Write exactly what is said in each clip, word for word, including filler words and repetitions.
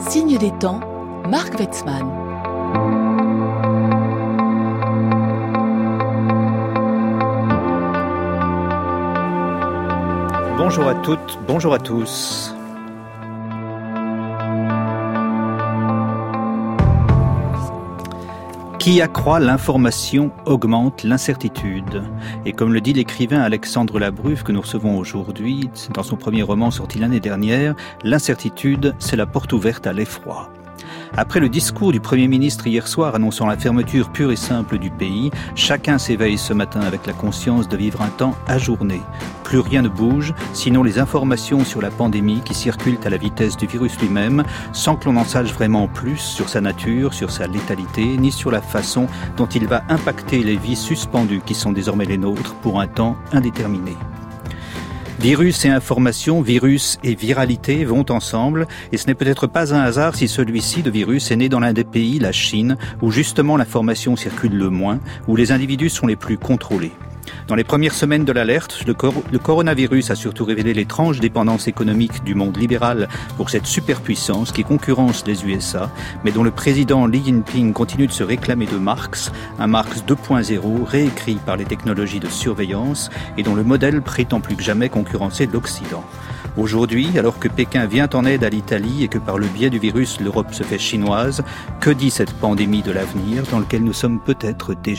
Signe des temps, Marc Wetzmann. Bonjour à toutes, bonjour à tous. Qui accroît l'information augmente l'incertitude. Et comme le dit l'écrivain Alexandre Labruffe que nous recevons aujourd'hui, dans son premier roman sorti l'année dernière, l'incertitude, c'est la porte ouverte à l'effroi. Après le discours du Premier ministre hier soir annonçant la fermeture pure et simple du pays, chacun s'éveille ce matin avec la conscience de vivre un temps ajourné. Plus rien ne bouge, sinon les informations sur la pandémie qui circulent à la vitesse du virus lui-même, sans que l'on en sache vraiment plus sur sa nature, sur sa létalité, ni sur la façon dont il va impacter les vies suspendues qui sont désormais les nôtres pour un temps indéterminé. Virus et information, virus et viralité vont ensemble, et ce n'est peut-être pas un hasard si celui-ci, de virus, est né dans l'un des pays, la Chine, où justement l'information circule le moins, où les individus sont les plus contrôlés. Dans les premières semaines de l'alerte, le, cor- le coronavirus a surtout révélé l'étrange dépendance économique du monde libéral pour cette superpuissance qui concurrence les U S A, mais dont le président Xi Jinping continue de se réclamer de Marx, un Marx deux point zéro réécrit par les technologies de surveillance et dont le modèle prétend plus que jamais concurrencer l'Occident. Aujourd'hui, alors que Pékin vient en aide à l'Italie et que par le biais du virus l'Europe se fait chinoise, que dit cette pandémie de l'avenir dans lequel nous sommes peut-être déjà ?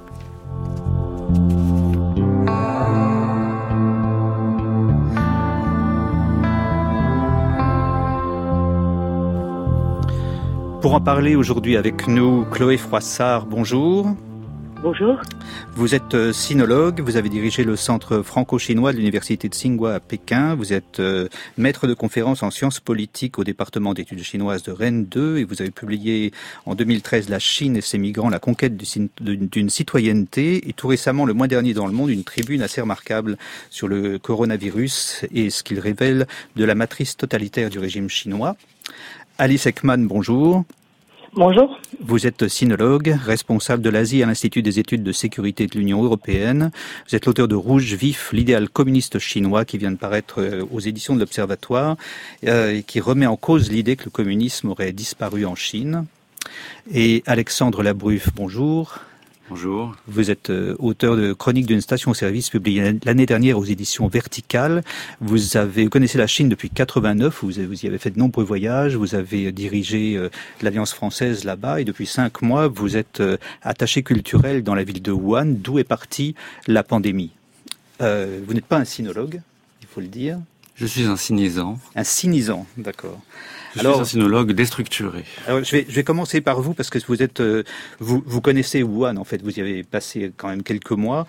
Pour en parler aujourd'hui avec nous, Chloé Froissart, bonjour. Bonjour. Vous êtes sinologue, vous avez dirigé le centre franco-chinois de l'université de Tsinghua à Pékin, vous êtes euh, maître de conférence en sciences politiques au département d'études chinoises de Rennes deux et vous avez publié en deux mille treize La Chine et ses migrants, la conquête du, d'une citoyenneté et tout récemment, le mois dernier dans Le Monde, une tribune assez remarquable sur le coronavirus et ce qu'il révèle de la matrice totalitaire du régime chinois. Alice Ekman, bonjour. Bonjour. Vous êtes sinologue, responsable de l'Asie à l'Institut des études de sécurité de l'Union européenne. Vous êtes l'auteur de Rouge vif, l'idéal communiste chinois qui vient de paraître aux éditions de l'Observatoire euh, et qui remet en cause l'idée que le communisme aurait disparu en Chine. Et Alexandre Labruffe, bonjour. Bonjour. Vous êtes euh, auteur de Chronique d'une station-service publiée l'année dernière aux éditions Verticales. Vous avez vous connaissez la Chine depuis quatre-vingt-neuf, vous, vous y avez fait de nombreux voyages, vous avez dirigé euh, l'Alliance française là-bas et depuis cinq mois, vous êtes euh, attaché culturel dans la ville de Wuhan, d'où est partie la pandémie. Euh, vous n'êtes pas un sinologue, il faut le dire. Je suis un cynisant. Un cynisant, d'accord. Je alors, suis un sinologue déstructuré. Alors, je vais, je vais commencer par vous parce que vous êtes, euh, vous, vous connaissez Wuhan en fait. Vous y avez passé quand même quelques mois.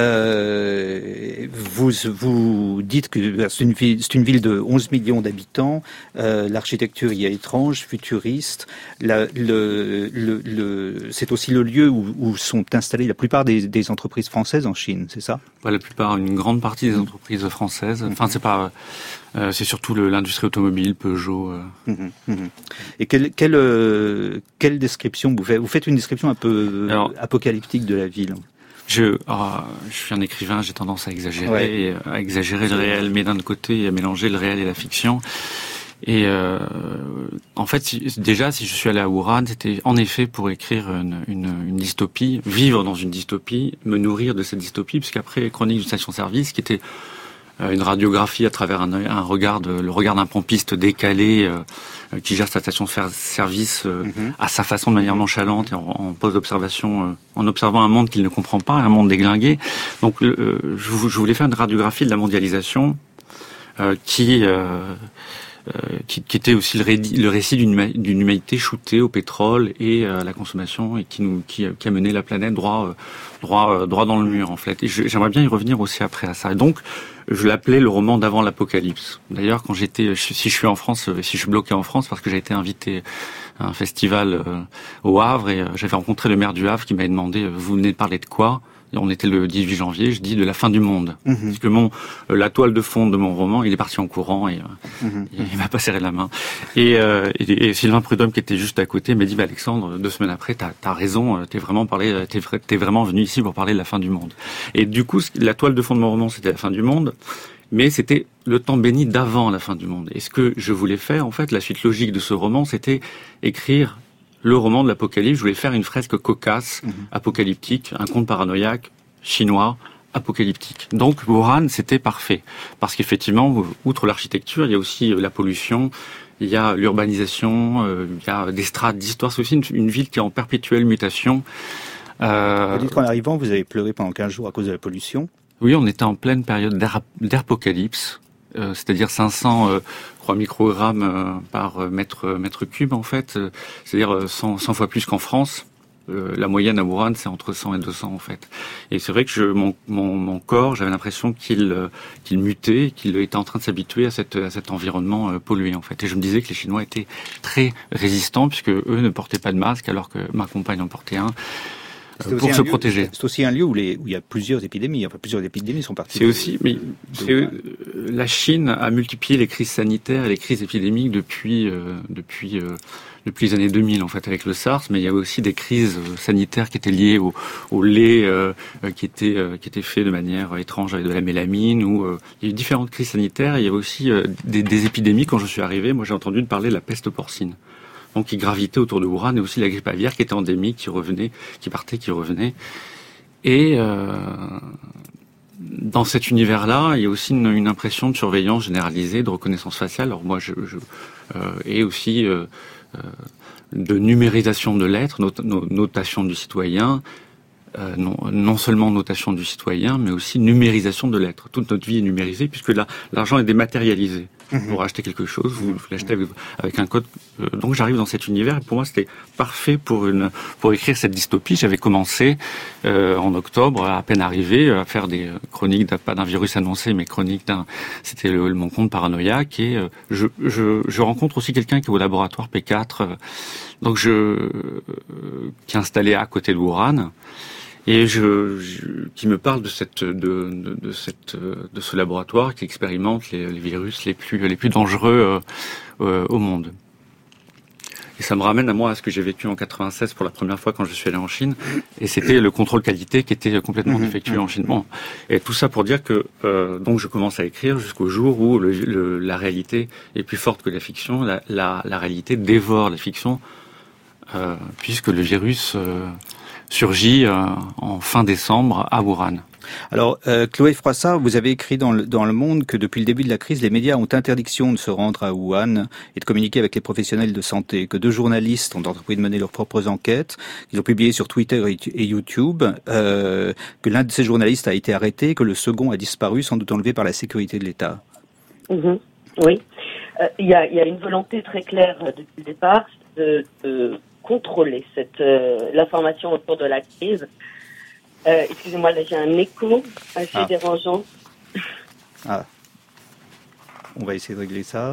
Euh, vous, vous dites que c'est une ville, c'est une ville de onze millions d'habitants. Euh, l'architecture y est étrange, futuriste. La, le, le, le, c'est aussi le lieu où, où sont installées la plupart des, des entreprises françaises en Chine, c'est ça ? Pas la plupart, une grande partie des entreprises françaises. Enfin, c'est pas. Euh, c'est surtout le, l'industrie automobile, Peugeot. Euh. Mmh, mmh. Et quelle, quelle, euh, quelle description vous faites ? Vous faites une description un peu Alors, apocalyptique de la ville. Je, oh, je suis un écrivain, j'ai tendance à exagérer, ouais. et à exagérer le réel, mais d'un côté, à mélanger le réel et la fiction. Et euh, en fait, si, déjà, si je suis allé à Wuhan, c'était en effet pour écrire une, une, une dystopie, vivre dans une dystopie, me nourrir de cette dystopie, puisqu'après Chronique d'une station-service, qui était une radiographie à travers un, un regard, de, le regard d'un pompiste décalé euh, qui gère sa station-service euh, mm-hmm. à sa façon, de manière nonchalante et en, en poste d'observation, euh, en observant un monde qu'il ne comprend pas, un monde déglingué. Donc, euh, je, je voulais faire une radiographie de la mondialisation euh, qui, euh, euh, qui, qui était aussi le, rédi, le récit d'une, d'une humanité shootée au pétrole et à la consommation et qui nous, qui, qui a mené la planète droit, euh, droit, euh, droit dans le mur en fait. Et je, j'aimerais bien y revenir aussi après à ça. Et donc, je l'appelais le roman d'avant l'apocalypse. D'ailleurs, quand j'étais, si je suis en France, si je suis bloqué en France, parce que j'ai été invité à un festival euh, au Havre et euh, j'avais rencontré le maire du Havre qui m'avait demandé euh, vous venez de parler de quoi ? Et on était le dix-huit janvier, je dis de la fin du monde. Mmh. Parce que mon, euh, la toile de fond de mon roman, il est parti en courant et euh, mmh. il, il m'a pas serré la main. Et, euh, et, et Sylvain Prudhomme qui était juste à côté m'a dit bah, Alexandre, deux semaines après, t'as, t'as raison, t'es vraiment parlé, t'es, t'es vraiment venu ici pour parler de la fin du monde. Et du coup, la toile de fond de mon roman, c'était la fin du monde. mais c'était le temps béni d'avant la fin du monde. Et ce que je voulais faire, en fait, la suite logique de ce roman, c'était écrire le roman de l'Apocalypse. Je voulais faire une fresque cocasse, mmh. apocalyptique, un conte paranoïaque, chinois, apocalyptique. Donc Wuhan, c'était parfait. Parce qu'effectivement, outre l'architecture, il y a aussi la pollution, il y a l'urbanisation, euh, il y a des strates d'histoire. C'est aussi une, une ville qui est en perpétuelle mutation. Euh... Vous dites qu'en arrivant, vous avez pleuré pendant quinze jours à cause de la pollution. Oui, on était en pleine période d'apocalypse, euh, c'est-à-dire cinq cents euh, trois microgrammes euh, par euh, mètre, mètre cube, en fait. Euh, c'est-à-dire euh, cent, cent fois plus qu'en France. Euh, la moyenne à Wuhan, c'est entre cent et deux cents, en fait. Et c'est vrai que je, mon, mon, mon corps, j'avais l'impression qu'il, euh, qu'il mutait, qu'il était en train de s'habituer à, cette, à cet environnement euh, pollué, en fait. Et je me disais que les Chinois étaient très résistants, puisque eux ne portaient pas de masque, alors que ma compagne en portait un. Pour se lieu, protéger. C'est aussi un lieu où, les, où il y a plusieurs épidémies. Enfin, plusieurs épidémies sont parties. C'est aussi, mais c'est, euh, la Chine a multiplié les crises sanitaires et les crises épidémiques depuis euh, depuis euh, depuis les années deux mille, en fait, avec le SARS. Mais il y a aussi des crises sanitaires qui étaient liées au, au lait euh, qui était euh, qui était fait de manière étrange avec de la mélamine. Ou euh, il y a eu différentes crises sanitaires. Il y avait aussi euh, des, des épidémies. Quand je suis arrivé, moi, j'ai entendu parler de la peste porcine. Donc, qui gravitait autour de Wuhan, et aussi la grippe aviaire qui était endémique, qui revenait, qui partait, qui revenait. Et euh, dans cet univers-là, il y a aussi une, une impression de surveillance généralisée, de reconnaissance faciale. Alors moi, je, je euh, et aussi euh, euh, de numérisation de l'être, not, not, notation du citoyen. Euh, non, non seulement notation du citoyen, mais aussi numérisation de l'être. Toute notre vie est numérisée, puisque là, l'argent est dématérialisé. Mmh. Pour acheter quelque chose, vous, vous l'achetez avec, avec un code. Euh, donc j'arrive dans cet univers, et pour moi c'était parfait pour une pour écrire cette dystopie. J'avais commencé euh, en octobre, à peine arrivé, à faire des chroniques d'un, pas d'un virus annoncé, mais chroniques d'un. C'était le, mon conte paranoïaque, et euh, je, je je rencontre aussi quelqu'un qui est au laboratoire P quatre, euh, donc je euh, qui est installé à côté de Wuhan. Et je, je, qui me parle de cette, de, de, de cette, de ce laboratoire qui expérimente les, les virus les plus, les plus dangereux euh, euh, au monde. Et ça me ramène à moi à ce que j'ai vécu en quatre-vingt-seize pour la première fois quand je suis allé en Chine. Et c'était le contrôle qualité qui était complètement défectueux en Chine. Bon. Et tout ça pour dire que euh, donc je commence à écrire jusqu'au jour où le, le, la réalité est plus forte que la fiction. La, la, la réalité dévore la fiction euh, puisque le virus euh, surgit euh, en fin décembre à Wuhan. Alors, euh, Chloé Froissart, vous avez écrit dans le, dans le Monde que depuis le début de la crise, les médias ont interdiction de se rendre à Wuhan et de communiquer avec les professionnels de santé, que deux journalistes ont entrepris de mener leurs propres enquêtes, qu'ils ont publiées sur Twitter et YouTube, euh, que l'un de ces journalistes a été arrêté, que le second a disparu, sans doute enlevé par la sécurité de l'État. Mmh, oui, il euh, y, a, y a une volonté très claire euh, depuis le départ de, de contrôler cette, euh, l'information autour de la crise. Euh, excusez-moi, là j'ai un écho assez ah. dérangeant. Ah. On va essayer de régler ça.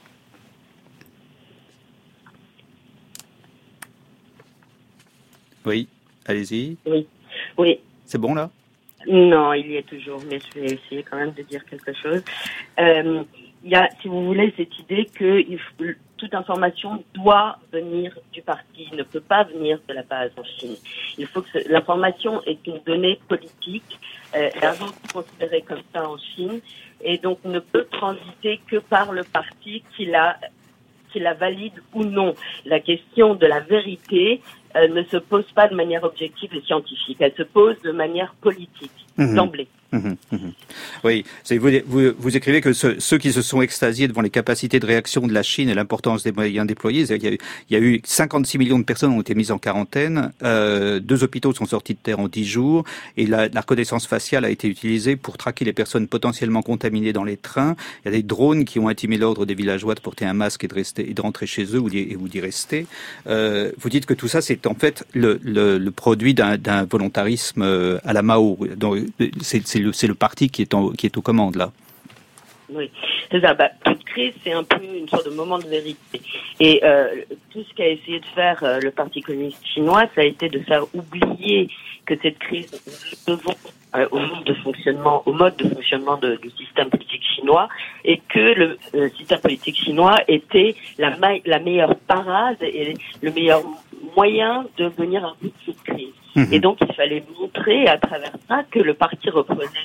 Oui, allez-y. Oui, oui. C'est bon là ? Non, il y est toujours, mais je vais essayer quand même de dire quelque chose. Euh, il y a, si vous voulez, cette idée que il faut, toute information doit venir du parti, ne peut pas venir de la base en Chine. Il faut que ce, l'information est une donnée politique, euh, l'argent est considéré comme ça en Chine, et donc ne peut transiter que par le parti qui la, qui la valide ou non. La question de la vérité euh, ne se pose pas de manière objective et scientifique, elle se pose de manière politique, mmh. d'emblée. Mmh, mmh. Oui, c'est, vous, vous, vous écrivez que ce, ceux qui se sont extasiés devant les capacités de réaction de la Chine et l'importance des moyens déployés, il y a eu, il y a eu cinquante-six millions de personnes ont été mises en quarantaine, euh, deux hôpitaux sont sortis de terre en dix jours, et la, la reconnaissance faciale a été utilisée pour traquer les personnes potentiellement contaminées dans les trains. Il y a des drones qui ont intimé l'ordre des villageois de porter un masque et de rester et de rentrer chez eux ou d'y, ou d'y rester. Euh, vous dites que tout ça, c'est en fait le, le, le produit d'un, d'un volontarisme à la Mao. Donc, c'est, c'est Le, c'est le parti qui est, en, qui est aux commandes, là. Oui, c'est ça. Bah, toute crise, c'est un peu une sorte de moment de vérité. Et euh, tout ce qu'a essayé de faire euh, le Parti communiste chinois, ça a été de faire oublier que cette crise devant euh, au mode de fonctionnement, au mode de fonctionnement de, du système politique chinois, et que le euh, système politique chinois était la, ma- la meilleure parade et le meilleur moyen de venir à bout de cette crise. Mmh. Et donc, il fallait montrer à travers ça que le parti reprenait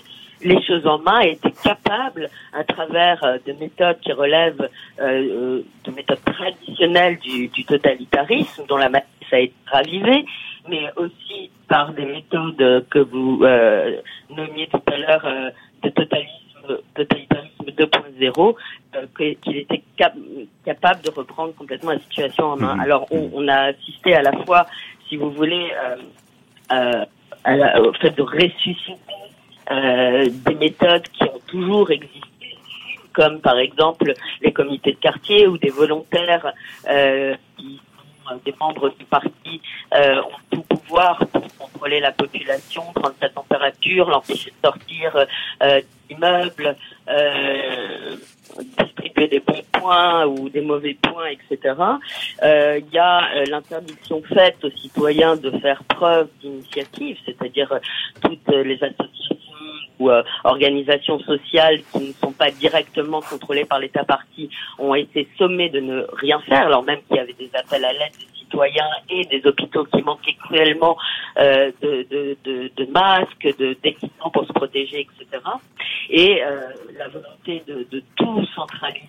les choses en main et était capable, à travers euh, de méthodes qui relèvent euh, de méthodes traditionnelles du, du totalitarisme, dont la ça a été ravivée, mais aussi par des méthodes que vous euh, nommiez tout à l'heure euh, de totalisme, totalitarisme deux point zéro, euh, qu'il était cap- capable de reprendre complètement la situation en main. Alors on, on a assisté à la fois, si vous voulez, euh, euh, à la, au fait de ressusciter euh, des méthodes qui ont toujours existé, comme par exemple les comités de quartier ou des volontaires euh, qui sont des membres du parti euh, ont tout pouvoir pour contrôler la population, prendre sa température, l'empêcher de sortir euh, d'immeubles, euh, distribuer des bons points ou des mauvais points, et cetera. Il euh, y a euh, l'interdiction faite aux citoyens de faire preuve d'initiative, c'est-à-dire euh, toutes les associations ou euh, organisations sociales qui ne sont pas directement contrôlées par l'État parti ont été sommées de ne rien faire, alors même qu'il y avait des appels à l'aide des citoyens et des hôpitaux qui manquaient cruellement euh, de, de, de, de masques, de, d'équipements pour se protéger, et cetera. Et euh, la volonté de, de tout centraliser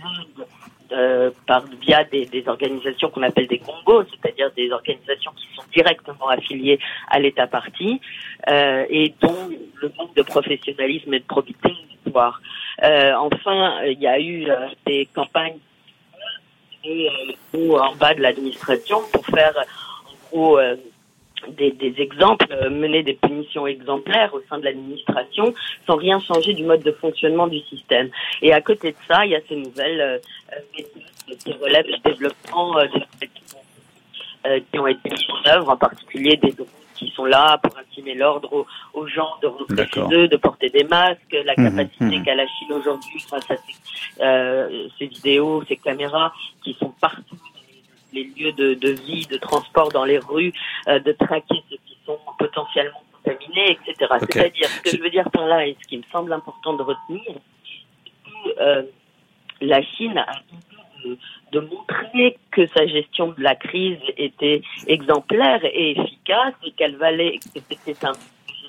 Euh, par via des, des organisations qu'on appelle des congos, c'est-à-dire des organisations qui sont directement affiliées à l'État parti euh, et dont le manque de professionnalisme et de probité est voir. Euh, enfin, il y a eu euh, des campagnes et, euh, en bas de l'administration pour faire en gros euh, Des, des exemples, euh, mener des punitions exemplaires au sein de l'administration sans rien changer du mode de fonctionnement du système. Et à côté de ça, il y a ces nouvelles euh, méthodes qui relèvent du développement euh, des euh, qui ont été mises en œuvre, en particulier des drones qui sont là pour intimer l'ordre aux, aux gens de rentrer D'accord. chez eux, de porter des masques, la Mmh, capacité mmh. qu'a la Chine aujourd'hui grâce à ces, euh, ces vidéos, ces caméras qui sont partout, les lieux de, de vie, de transport dans les rues, euh, de traquer ceux qui sont potentiellement contaminés, et cetera. Okay. C'est-à-dire, ce que je veux dire par là, et ce qui me semble important de retenir, c'est que euh, la Chine a de, de montrer que sa gestion de la crise était exemplaire et efficace, et qu'elle valait, que c'était un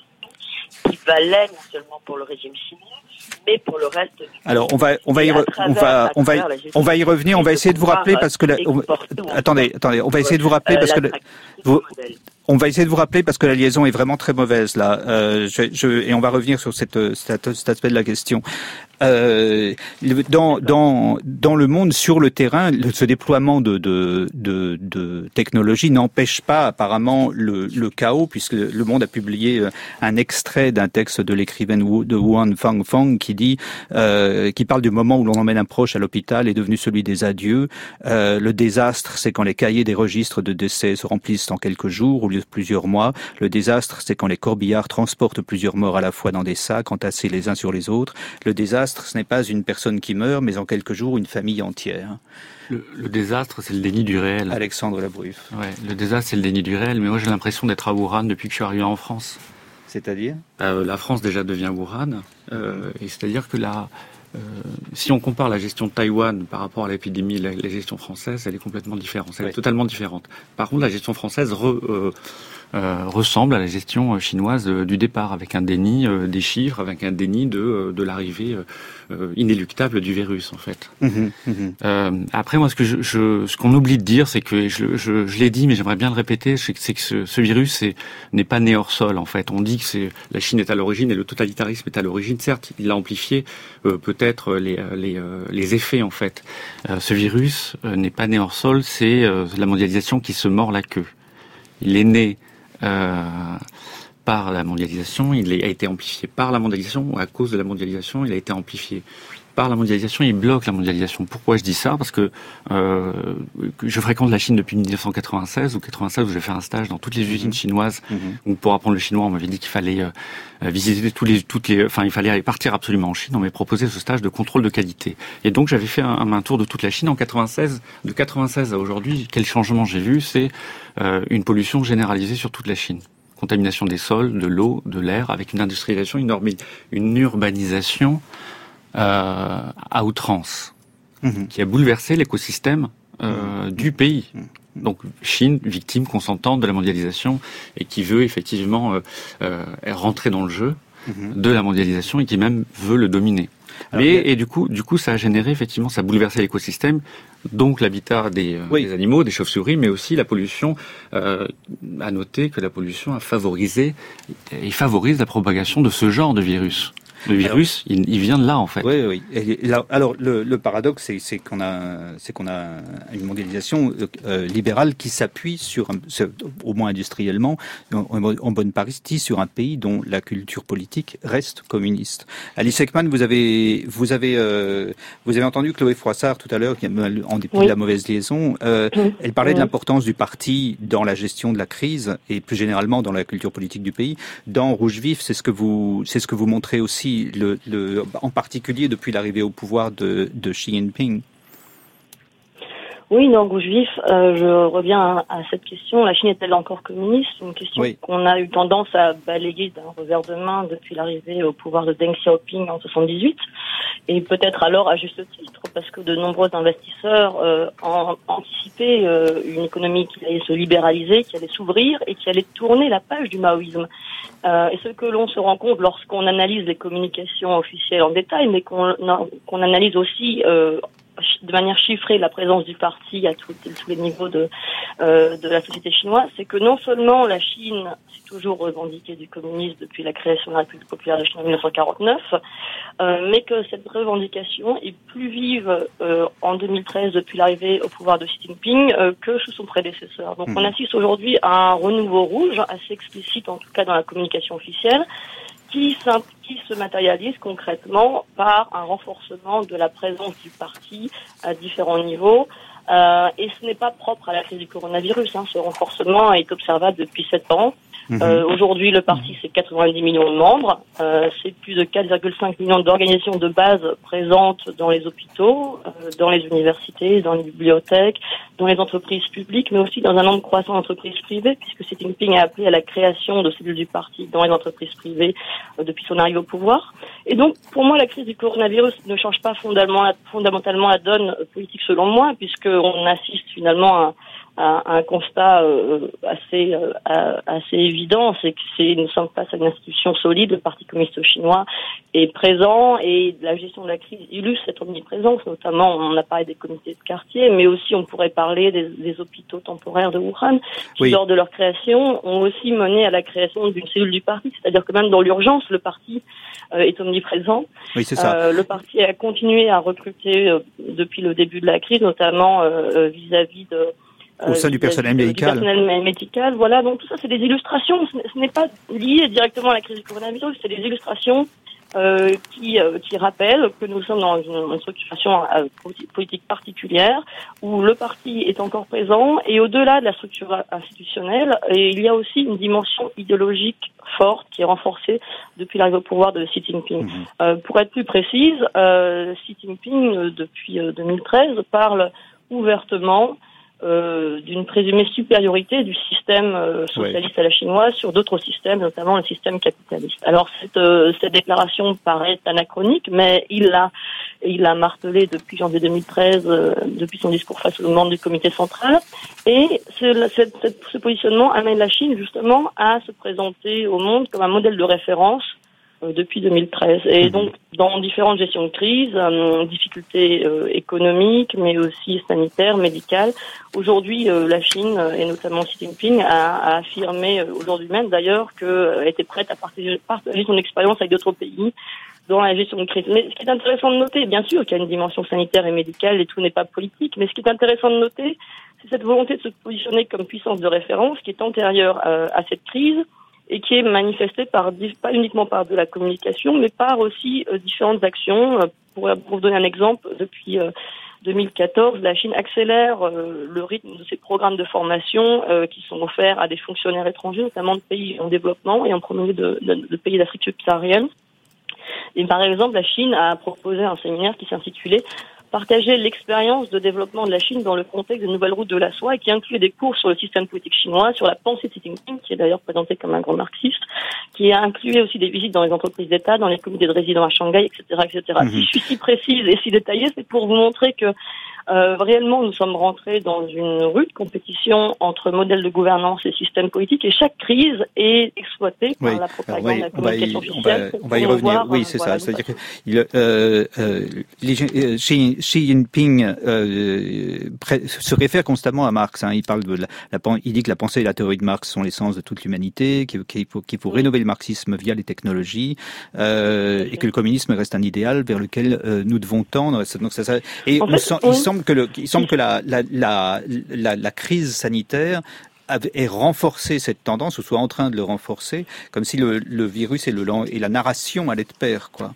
qui valait non seulement pour le régime chinois, mais pour le reste du pays. Alors on va on va y re, on va on va y, on va y revenir. On va essayer de vous rappeler parce que la, on, attendez attendez on va essayer de vous rappeler parce que la, vous, on va essayer de vous rappeler parce que la liaison est vraiment très mauvaise là. Euh, je, je, et on va revenir sur cette, cette cet aspect de la question. Euh, dans dans dans le monde, sur le terrain, le, ce déploiement de de de, de technologie n'empêche pas apparemment le, le chaos, puisque le Monde a publié un extrait d'un texte de l'écrivaine de Huan Fangfang qui dit euh, qui parle du moment où l'on emmène un proche à l'hôpital est devenu celui des adieux. Euh, le désastre, c'est quand les cahiers des registres de décès se remplissent en quelques jours au lieu de plusieurs mois. Le désastre, c'est quand les corbillards transportent plusieurs morts à la fois dans des sacs entassés les uns sur les autres. Le désastre, ce n'est pas une personne qui meurt, mais en quelques jours, une famille entière. Le, le désastre, c'est le déni du réel. Alexandre Labruf. Ouais, le désastre, c'est le déni du réel, mais moi j'ai l'impression d'être à Wuhan depuis que je suis arrivé en France. C'est-à-dire euh, La France déjà devient Wuhan, euh, et c'est-à-dire que la, euh, si on compare la gestion de Taïwan par rapport à l'épidémie, la, la gestion française, elle est complètement différente, elle oui. est totalement différente. Par contre, la gestion française re, euh, Euh, ressemble à la gestion chinoise euh, du départ, avec un déni euh, des chiffres, avec un déni de, euh, de l'arrivée euh, inéluctable du virus, en fait. Mmh, mmh. Euh, après, moi, ce que je, je ce qu'on oublie de dire, c'est que je, je, je l'ai dit, mais j'aimerais bien le répéter, c'est que, c'est que ce, ce virus c'est, n'est pas né hors sol, en fait. On dit que c'est la Chine est à l'origine et le totalitarisme est à l'origine. Certes, il a amplifié euh, peut-être les les euh, les effets, en fait. Euh, ce virus euh, n'est pas né hors sol, c'est euh, la mondialisation qui se mord la queue. Il est né Euh, par la mondialisation, il a été amplifié par la mondialisation, ou à cause de la mondialisation, il a été amplifié par la mondialisation, il bloque la mondialisation. Pourquoi je dis ça ? Parce que euh, je fréquente la Chine depuis dix-neuf cent quatre-vingt-seize ou quatre-vingt-seize, où j'ai fait un stage dans toutes les usines chinoises, mmh. où pour apprendre le chinois, on m'avait dit qu'il fallait euh, visiter tous les, toutes les, enfin, il fallait aller partir absolument en Chine. On m'avait proposé ce stage de contrôle de qualité. Et donc, j'avais fait un, un tour de toute la Chine en quatre-vingt-seize. De quatre-vingt-seize à aujourd'hui, quel changement j'ai vu ? C'est euh, une pollution généralisée sur toute la Chine. Contamination des sols, de l'eau, de l'air, avec une industrialisation, une, urbi- une urbanisation euh, à outrance, mmh. qui a bouleversé l'écosystème euh, mmh. du pays. Mmh. Donc Chine, victime consentante de la mondialisation, et qui veut effectivement euh, euh, rentrer dans le jeu. mmh. de la mondialisation et qui même veut le dominer. Alors, Mais, a... Et du coup, du coup, ça a généré, effectivement, ça a bouleversé l'écosystème, donc l'habitat des, euh, oui. des animaux, des chauves-souris, mais aussi la pollution. Euh, à noter que la pollution a favorisé et favorise la propagation de ce genre de virus. Le virus, alors, il, il vient de là, en fait. Oui, oui. Et là, alors, le, le paradoxe, c'est, c'est qu'on a, c'est qu'on a une mondialisation euh, libérale qui s'appuie sur, sur, au moins industriellement, en, en bonne partie, sur un pays dont la culture politique reste communiste. Alice Ekman, vous avez, vous avez, euh, vous avez entendu Chloé Froissart tout à l'heure, en dépit oui. de la mauvaise liaison. Euh, oui. Elle parlait oui. de l'importance du parti dans la gestion de la crise et plus généralement dans la culture politique du pays. Dans Rouge Vif, c'est ce que vous, c'est ce que vous montrez aussi. Le, le, en particulier depuis l'arrivée au pouvoir de, de Xi Jinping. Oui, dans Rouge Vif, euh, je reviens à, à cette question. La Chine est-elle encore communiste? Une question oui. qu'on a eu tendance à balayer d'un revers de main depuis l'arrivée au pouvoir de Deng Xiaoping en soixante-dix-huit. Et peut-être alors à juste titre, parce que de nombreux investisseurs euh, ont anticipé euh, une économie qui allait se libéraliser, qui allait s'ouvrir et qui allait tourner la page du maoïsme. Euh, et ce que l'on se rend compte lorsqu'on analyse les communications officielles en détail, mais qu'on, qu'on analyse aussi euh, de manière chiffrée la présence du parti à tous, tous les niveaux de, euh, de la société chinoise, c'est que non seulement la Chine s'est toujours revendiquée du communisme depuis la création de la République populaire de Chine en dix-neuf cent quarante-neuf, euh, mais que cette revendication est plus vive euh, en deux mille treize depuis l'arrivée au pouvoir de Xi Jinping euh, que sous son prédécesseur. Donc mmh. on assiste aujourd'hui à un renouveau rouge, assez explicite en tout cas dans la communication officielle, qui, qui se matérialise concrètement par un renforcement de la présence du parti à différents niveaux. Euh, et ce n'est pas propre à la crise du coronavirus. Hein. Ce renforcement est observable depuis sept ans. Mmh. Euh, aujourd'hui, le parti, c'est quatre-vingt-dix millions de membres. Euh, c'est plus de quatre virgule cinq millions d'organisations de base présentes dans les hôpitaux, euh, dans les universités, dans les bibliothèques, dans les entreprises publiques, mais aussi dans un nombre croissant d'entreprises privées, puisque Xi Jinping a appelé à la création de cellules du parti dans les entreprises privées euh, depuis son arrivée au pouvoir. Et donc, pour moi, la crise du coronavirus ne change pas fondamentalement, fondamentalement la donne politique, selon moi, puisqu'on assiste finalement à un constat euh, assez euh, assez évident, c'est que c'est, nous sommes face à une institution solide, le Parti communiste chinois est présent et la gestion de la crise illustre cette omniprésence, notamment on a parlé des comités de quartier, mais aussi on pourrait parler des, des hôpitaux temporaires de Wuhan, qui oui. lors de leur création ont aussi mené à la création d'une cellule du parti, c'est-à-dire que même dans l'urgence, le parti euh, est omniprésent. Oui, c'est ça. Euh, le parti a continué à recruter euh, depuis le début de la crise, notamment euh, vis-à-vis de au sein du personnel médical. Du personnel médical, voilà. Donc tout ça, c'est des illustrations. Ce n'est pas lié directement à la crise du coronavirus. C'est des illustrations euh, qui euh, qui rappellent que nous sommes dans une, une structuration euh, politique particulière où le parti est encore présent et au-delà de la structure institutionnelle, et il y a aussi une dimension idéologique forte qui est renforcée depuis l'arrivée au pouvoir de Xi Jinping. Mmh. Euh, pour être plus précise, euh, Xi Jinping euh, depuis euh, deux mille treize parle ouvertement Euh, d'une présumée supériorité du système euh, socialiste ouais. à la chinoise sur d'autres systèmes, notamment le système capitaliste. Alors cette, euh, cette déclaration paraît anachronique, mais il l'a il l'a martelé depuis janvier deux mille treize, euh, depuis son discours face aux membres du comité central. Et ce, cette, cette, ce positionnement amène la Chine justement à se présenter au monde comme un modèle de référence Euh, depuis deux mille treize. Et mmh. donc, dans différentes gestions de crise, euh, difficultés euh, économiques, mais aussi sanitaires, médicales, aujourd'hui, euh, la Chine, et notamment Xi Jinping, a, a affirmé euh, aujourd'hui même, d'ailleurs, qu'elle était prête à partager, partager son expérience avec d'autres pays dans la gestion de crise. Mais ce qui est intéressant de noter, bien sûr qu'il y a une dimension sanitaire et médicale et tout n'est pas politique, mais ce qui est intéressant de noter, c'est cette volonté de se positionner comme puissance de référence qui est antérieure euh, à cette crise, et qui est manifestée par, pas uniquement par de la communication, mais par aussi euh, différentes actions. Euh, pour, pour vous donner un exemple, depuis euh, deux mille quatorze, la Chine accélère euh, le rythme de ses programmes de formation euh, qui sont offerts à des fonctionnaires étrangers, notamment de pays en développement et en premier lieu de, de, de pays d'Afrique subsaharienne. Et par exemple, la Chine a proposé un séminaire qui s'intitulait partager l'expérience de développement de la Chine dans le contexte des nouvelles routes de la soie et qui inclut des cours sur le système politique chinois, sur la pensée de Xi Jinping, qui est d'ailleurs présenté comme un grand marxiste, qui a inclus aussi des visites dans les entreprises d'État, dans les comités de résidents à Shanghai, et cetera, et cetera. Mm-hmm. Si je suis si précise et si détaillée, c'est pour vous montrer que Euh, réellement, nous sommes rentrés dans une rude compétition entre modèles de gouvernance et systèmes politiques, et chaque crise est exploitée par oui. la propagande, y, la communication on officielle. Va, on va y revenir. Oui, c'est voilà, ça. C'est-à-dire que il, euh, euh, Xi, Xi Jinping euh, pré, se réfère constamment à Marx. Hein. Il parle de la, la, il dit que la pensée et la théorie de Marx sont l'essence de toute l'humanité, qu'il, qu'il faut, qu'il faut rénover le marxisme via les technologies, euh, et que le communisme reste un idéal vers lequel euh, nous devons tendre. Donc ça, ça et on fait, sent, on... il semble que le, il semble que la, la, la, la, la crise sanitaire ait renforcé cette tendance, ou soit en train de le renforcer, comme si le, le virus et, le, et la narration allaient de pair, quoi.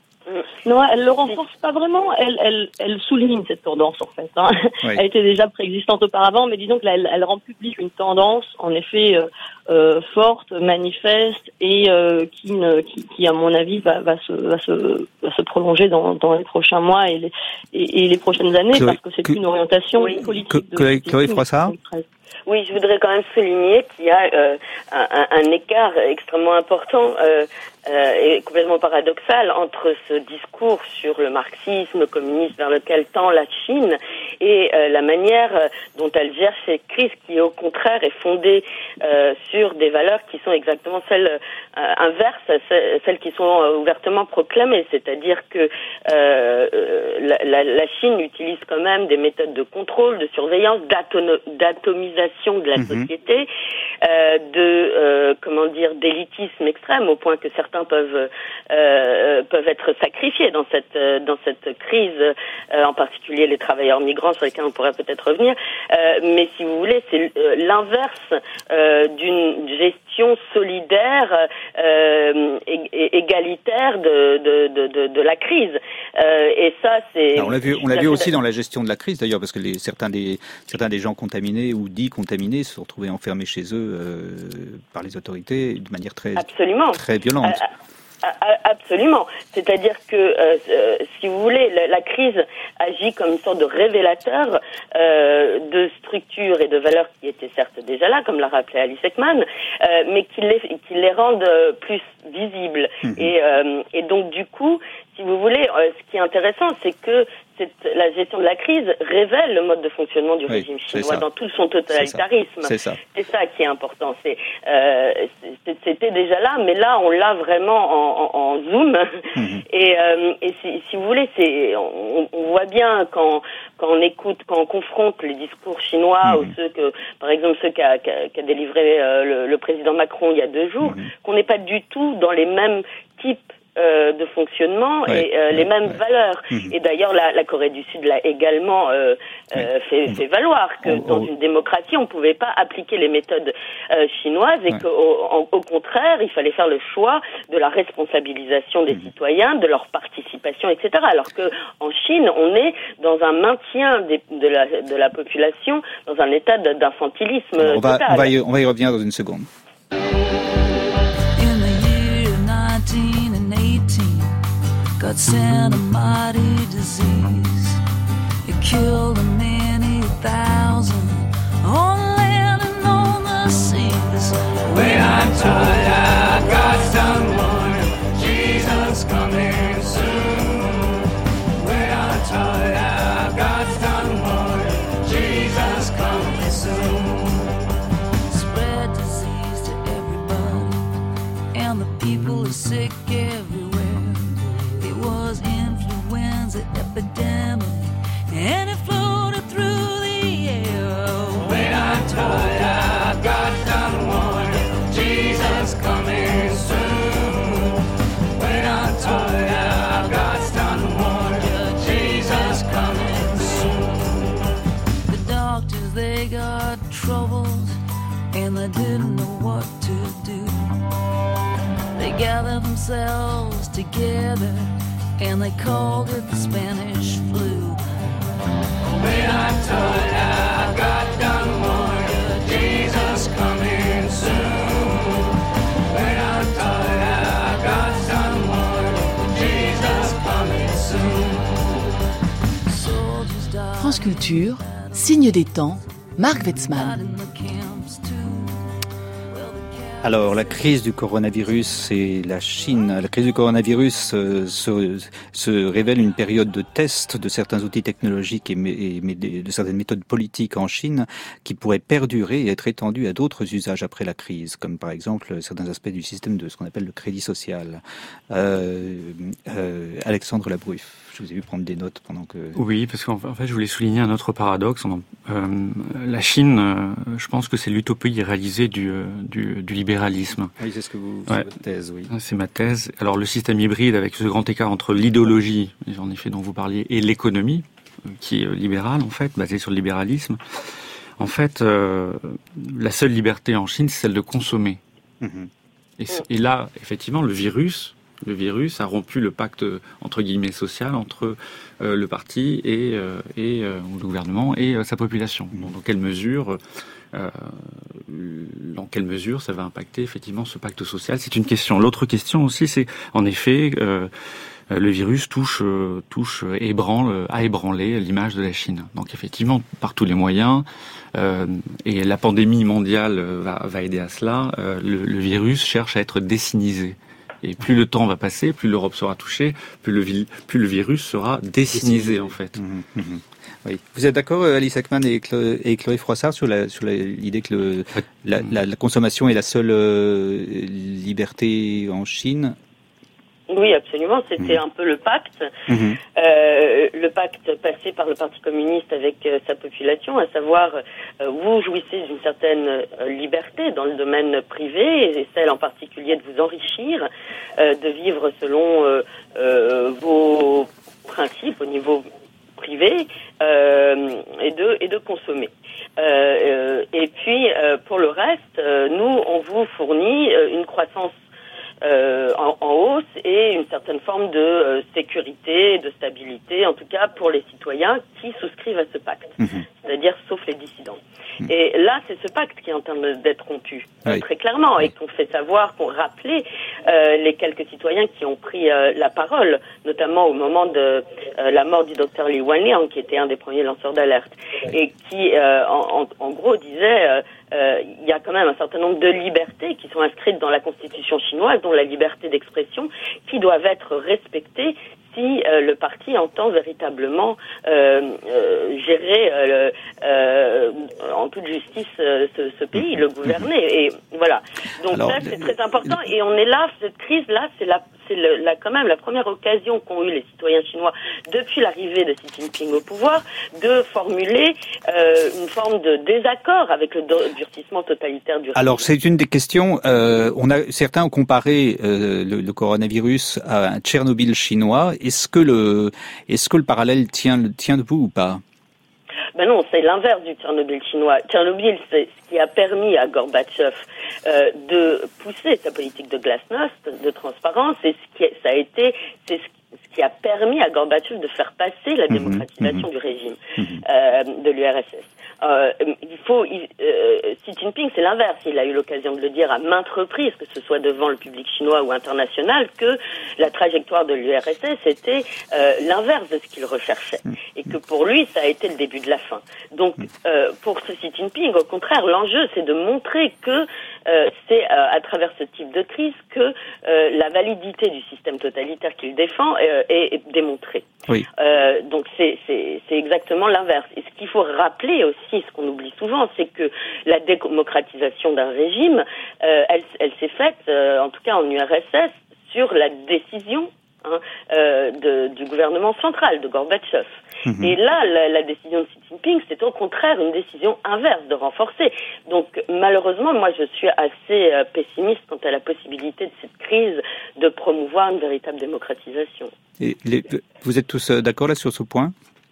Non, elle le renforce pas vraiment. Elle, elle, elle souligne cette tendance en fait. Hein. Oui. Elle était déjà préexistante auparavant, mais disons qu'elle elle rend publique une tendance, en effet, euh, euh, forte, manifeste et euh, qui, ne, qui, qui, à mon avis, va, va, se, va, se, va se prolonger dans, dans les prochains mois et les, et, et les prochaines années, Chloé, parce que c'est que, une orientation oui. politique. Chloé, Chloé Froissart. Oui, je voudrais quand même souligner qu'il y a euh, un, un écart extrêmement important euh, euh, et complètement paradoxal entre ce discours sur le marxisme, le communisme vers lequel tend la Chine et euh, la manière dont elle gère cette crise qui, au contraire, est fondée euh, sur des valeurs qui sont exactement celles euh, inverses, celles qui sont euh, ouvertement proclamées. C'est-à-dire que euh, la, la, la Chine utilise quand même des méthodes de contrôle, de surveillance, d'atono- d'atomisation de la mmh. société, euh, de euh, comment dire d'élitisme extrême au point que certains peuvent euh, peuvent être sacrifiés dans cette euh, dans cette crise, euh, en particulier les travailleurs migrants sur lesquels on pourrait peut-être revenir. Euh, mais si vous voulez, c'est euh, l'inverse euh, d'une gestion solidaire euh, et, et égalitaire de de, de de de la crise. Euh, et ça, c'est. Alors, on l'a vu, on l'a vu aussi dans la gestion de la crise d'ailleurs, parce que les, certains des certains des gens contaminés ou dits contaminés se sont retrouvés enfermés chez eux euh, par les autorités de manière très Absolument. très violente. Euh, Absolument. C'est-à-dire que, euh, euh, si vous voulez, la, la crise agit comme une sorte de révélateur euh, de structures et de valeurs qui étaient certes déjà là, comme l'a rappelé Alice Ekman, euh, mais qui les, qui les rendent plus visibles. Mmh. Et, euh, et donc, du coup, si vous voulez, euh, ce qui est intéressant, c'est que cette, la gestion de la crise révèle le mode de fonctionnement du oui, régime chinois dans tout son totalitarisme. C'est ça. C'est ça, c'est ça qui est important. C'est, euh, c'est, c'était déjà là, mais là, on l'a vraiment en, en, en zoom. Mm-hmm. Et, euh, et si, si vous voulez, c'est, on, on voit bien quand, quand on écoute, quand on confronte les discours chinois mm-hmm. ou ceux que, par exemple, ceux qu'a, qu'a, qu'a délivré euh, le, le président Macron il y a deux jours, mm-hmm. qu'on n'est pas du tout dans les mêmes types Euh, de fonctionnement ouais, et euh, ouais, les mêmes ouais. valeurs. Mmh. Et d'ailleurs, la, la Corée du Sud l'a également euh, euh, ouais. fait, fait valoir que oh, dans oh. une démocratie, on ne pouvait pas appliquer les méthodes euh, chinoises et ouais. qu'au au contraire, il fallait faire le choix de la responsabilisation des mmh. citoyens, de leur participation, et cetera. Alors que en Chine, on est dans un maintien des, de, la, de la population dans un état d'infantilisme on va, total. On va, y, on va y revenir dans une seconde. God sent a mighty disease. It killed many thousand on the land and on the seas. When I'm tired, God's done warning, Jesus coming soon. When I'm tired, God's done warning, Jesus coming soon. Spread disease to everybody, and the people are sick everywhere. Was influenza epidemic, and it floated through the air. When I'm tired, God's done warning, Jesus coming soon. When I'm tired, God's done warning, Jesus coming soon. The doctors, they got troubles, and they didn't know what to do. They gathered themselves together, and they called it the Spanish flu. When I'm tired, God done warned, Jesus coming soon. When I'm tired, God's done warned, Jesus coming soon. Soldiers die. France Culture, signe des temps, Marc Wetzmann. Alors, la crise du coronavirus et la Chine, la crise du coronavirus euh, se, se révèle une période de test de certains outils technologiques et, et, et de certaines méthodes politiques en Chine qui pourraient perdurer et être étendues à d'autres usages après la crise, comme par exemple certains aspects du système de ce qu'on appelle le crédit social. Euh, euh, Alexandre Labruff, je vous ai vu prendre des notes pendant que... Oui, parce qu'en fait, je voulais souligner un autre paradoxe. Euh, la Chine, euh, je pense que c'est l'utopie réalisée du, du, du libéralisme. Oui, c'est ce que vous, c'est ouais. votre thèse, oui. C'est ma thèse. Alors, le système hybride, avec ce grand écart entre l'idéologie, en effet, dont vous parliez, et l'économie, qui est libérale, en fait, basée sur le libéralisme. En fait, euh, la seule liberté en Chine, c'est celle de consommer. Mmh. Et, et là, effectivement, le virus... Le virus a rompu le pacte entre guillemets social entre euh, le parti et, euh, et euh, le gouvernement et euh, sa population. Donc, dans quelle mesure, euh, dans quelle mesure ça va impacter effectivement ce pacte social ? C'est une question. L'autre question aussi, c'est en effet euh, le virus touche, euh, touche, ébranle, a ébranlé l'image de la Chine. Donc effectivement, par tous les moyens. Euh, et la pandémie mondiale va, va aider à cela. Euh, le, le virus cherche à être désinisé. Et plus le temps va passer, plus l'Europe sera touchée, plus le, plus le virus sera désinisé, en fait. Mmh, mmh. Oui. Vous êtes d'accord, Alice Ekman et, Chlo- et Chloé Froissart, sur, la, sur la, l'idée que le, la, la, la consommation est la seule euh, liberté en Chine ? Oui, absolument. C'était mmh. un peu le pacte, mmh. euh, le pacte passé par le Parti communiste avec euh, sa population, à savoir euh, vous jouissez d'une certaine euh, liberté dans le domaine privé, et celle en particulier de vous enrichir, euh, de vivre selon euh, euh, vos principes au niveau privé euh, et de et de consommer. Euh, euh, et puis euh, pour le reste, euh, nous on vous fournit euh, une croissance Euh, en, en hausse et une certaine forme de euh, sécurité, de stabilité, en tout cas pour les citoyens qui souscrivent à ce pacte, mmh. c'est-à-dire sauf les dissidents. Mmh. Et là, c'est ce pacte qui est en train d'être rompu, oui. euh, très clairement, et qu'on fait savoir, qu'on rappelait euh, les quelques citoyens qui ont pris euh, la parole, notamment au moment de euh, la mort du docteur Li Wenliang, qui était un des premiers lanceurs d'alerte, oui. et qui, euh, en, en, en gros, disait... Euh, Euh, il y a quand même un certain nombre de libertés qui sont inscrites dans la constitution chinoise, dont la liberté d'expression, qui doivent être respectées si euh, le parti entend véritablement euh, euh, gérer euh, euh, en toute justice euh, ce, ce pays, le gouverner. Et voilà. Donc Alors, ça, c'est très important. Et on est là, cette crise-là, c'est la c'est le, la, quand même la première occasion qu'ont eu les citoyens chinois depuis l'arrivée de Xi Jinping au pouvoir de formuler euh, une forme de désaccord avec le durcissement totalitaire du régime. Alors c'est une des questions. Euh, on a certains ont comparé euh, le, le coronavirus à un Tchernobyl chinois. Est-ce que le est-ce que le parallèle tient tient debout ou pas? Ben non, c'est l'inverse du Tchernobyl chinois. Tchernobyl, c'est ce qui a permis à Gorbatchev euh, de pousser sa politique de glasnost, de transparence, et ce qui a, ça a été, c'est ce, ce qui a permis à Gorbatchev de faire passer la démocratisation mmh, mmh. du régime euh, de l'U R S S. Euh, il faut, il, euh, Xi Jinping, c'est l'inverse. Il a eu l'occasion de le dire à maintes reprises, que ce soit devant le public chinois ou international, que la trajectoire de l'U R S S était euh, l'inverse de ce qu'il recherchait, et que pour lui, ça a été le début de la fin. Donc, euh, pour ce Xi Jinping, au contraire, l'enjeu, c'est de montrer que euh, c'est euh, à travers ce type de crise que euh, la validité du système totalitaire qu'il défend euh, est, est démontrée. Oui. Euh, donc, c'est, c'est, c'est exactement l'inverse. Et ce qu'il faut rappeler aussi, ce qu'on oublie souvent, c'est que la démocratisation d'un régime, euh, elle, elle s'est faite, euh, en tout cas en U R S S, sur la décision hein, euh, de, du gouvernement central, de Gorbatchev. Mmh. Et là, la, la décision de Xi Jinping, c'est au contraire une décision inverse, de renforcer. Donc, malheureusement, moi, je suis assez euh, pessimiste quant à la possibilité de cette crise de promouvoir une véritable démocratisation. Et les, vous êtes tous euh, d'accord là sur ce point ?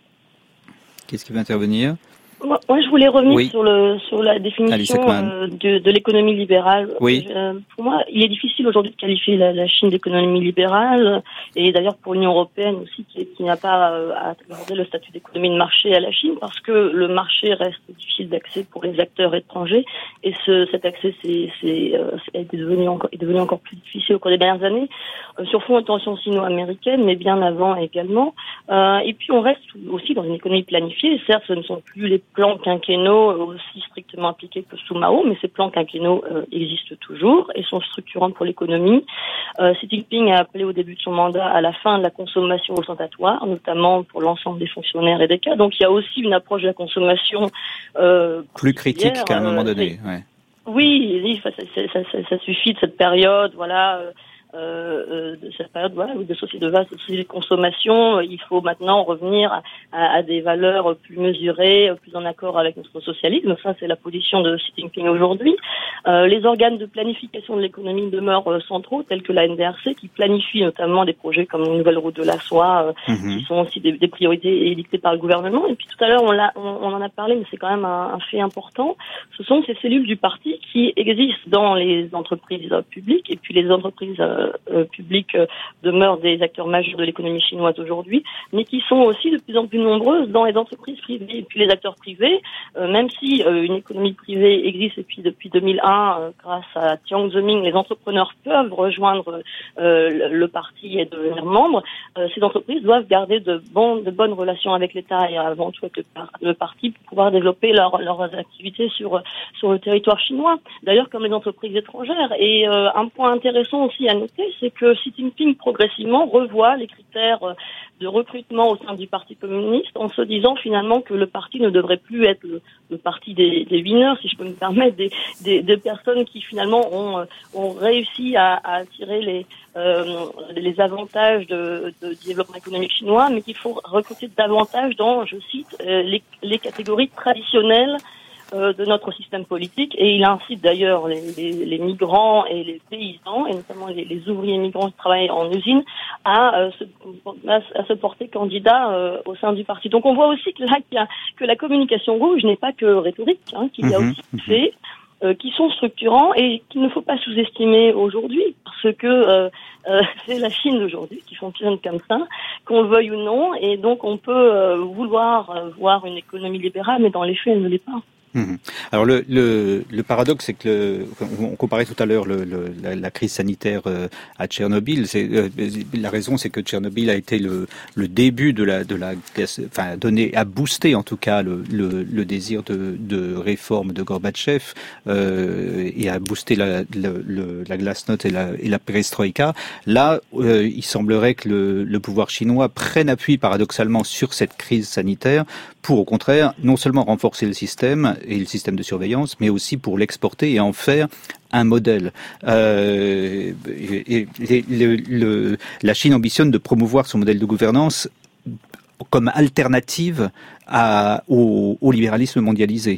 Qu'est-ce qui va intervenir ? Moi, moi, je voulais revenir oui. sur le sur la définition euh, de, de l'économie libérale. Oui. Euh, pour moi, il est difficile aujourd'hui de qualifier la, la Chine d'économie libérale, et d'ailleurs pour l'Union européenne aussi, qui, qui n'a pas euh, à accorder le statut d'économie de marché à la Chine, parce que le marché reste difficile d'accès pour les acteurs étrangers, et ce, cet accès c'est, c'est, euh, est devenu encore est devenu encore plus difficile au cours des dernières années, euh, sur fond de tensions sino-américaines, mais bien avant également. Euh, et puis on reste aussi dans une économie planifiée. Certes, ce ne sont plus les plans quinquennaux aussi strictement appliqués que sous Mao, mais ces plans quinquennaux euh, existent toujours et sont structurants pour l'économie. Euh, Xi Jinping a appelé au début de son mandat à la fin de la consommation ostentatoire, notamment pour l'ensemble des fonctionnaires et des cadres. Donc il y a aussi une approche de la consommation euh, plus critique qu'à un moment donné. Euh, ouais. Oui, oui ça, ça, ça, ça, ça suffit de cette période, voilà. Euh, Euh, de cette période voilà, de société de base, de société de consommation, il faut maintenant revenir à, à, à des valeurs plus mesurées, plus en accord avec notre socialisme. Ça, c'est la position de Xi Jinping aujourd'hui. Euh, les organes de planification de l'économie demeurent euh, centraux, tels que la N D R C, qui planifie notamment des projets comme une nouvelle route de la soie, euh, mmh. qui sont aussi des, des priorités édictées par le gouvernement. Et puis tout à l'heure, on, l'a, on, on en a parlé, mais c'est quand même un, un fait important. Ce sont ces cellules du parti qui existent dans les entreprises euh, publiques, et puis les entreprises euh, Euh, publics euh, demeurent des acteurs majeurs de l'économie chinoise aujourd'hui, mais qui sont aussi de plus en plus nombreuses dans les entreprises privées. Et puis les acteurs privés, euh, même si euh, une économie privée existe depuis, depuis deux mille un, euh, grâce à Jiang Zemin, les entrepreneurs peuvent rejoindre euh, le, le parti et devenir membres. Euh, ces entreprises doivent garder de, bon, de bonnes relations avec l'État et avant tout avec le, par, le parti pour pouvoir développer leur, leurs activités sur, sur le territoire chinois. D'ailleurs, comme les entreprises étrangères. Et euh, un point intéressant aussi à noter, c'est que Xi Jinping progressivement revoit les critères de recrutement au sein du Parti communiste en se disant finalement que le parti ne devrait plus être le, le parti des, des winners, si je peux me permettre, des, des, des personnes qui finalement ont, ont réussi à, à attirer les, euh, les avantages de, de développement économique chinois, mais qu'il faut recruter davantage dans, je cite, les, les catégories traditionnelles de notre système politique, et il incite d'ailleurs les, les, les migrants et les paysans, et notamment les, les ouvriers migrants qui travaillent en usine, à, euh, se, à, à se porter candidat euh, au sein du parti. Donc on voit aussi que là qu'il y a, que la communication rouge n'est pas que rhétorique, hein, qu'il y a aussi des faits euh, qui sont structurants et qu'il ne faut pas sous-estimer aujourd'hui, parce que euh, euh, c'est la Chine d'aujourd'hui qui fonctionne comme ça, qu'on le veuille ou non, et donc on peut euh, vouloir euh, voir une économie libérale, mais dans les faits, elle ne l'est pas. Mmh. Alors le, le, le paradoxe, c'est que le, on comparait tout à l'heure le, le, la, la crise sanitaire euh, à Tchernobyl. C'est, euh, la raison, c'est que Tchernobyl a été le, le début de la, de la, enfin donné, a boosté en tout cas le, le, le désir de, de réforme de Gorbatchev euh, et a boosté la, la, le, la glasnost et la, et la perestroïka. Là, euh, il semblerait que le, le pouvoir chinois prenne appui paradoxalement sur cette crise sanitaire pour, au contraire, non seulement renforcer le système et le système de surveillance, mais aussi pour l'exporter et en faire un modèle. Euh, et, et, le, le, la Chine ambitionne de promouvoir son modèle de gouvernance comme alternative à, au, au libéralisme mondialisé.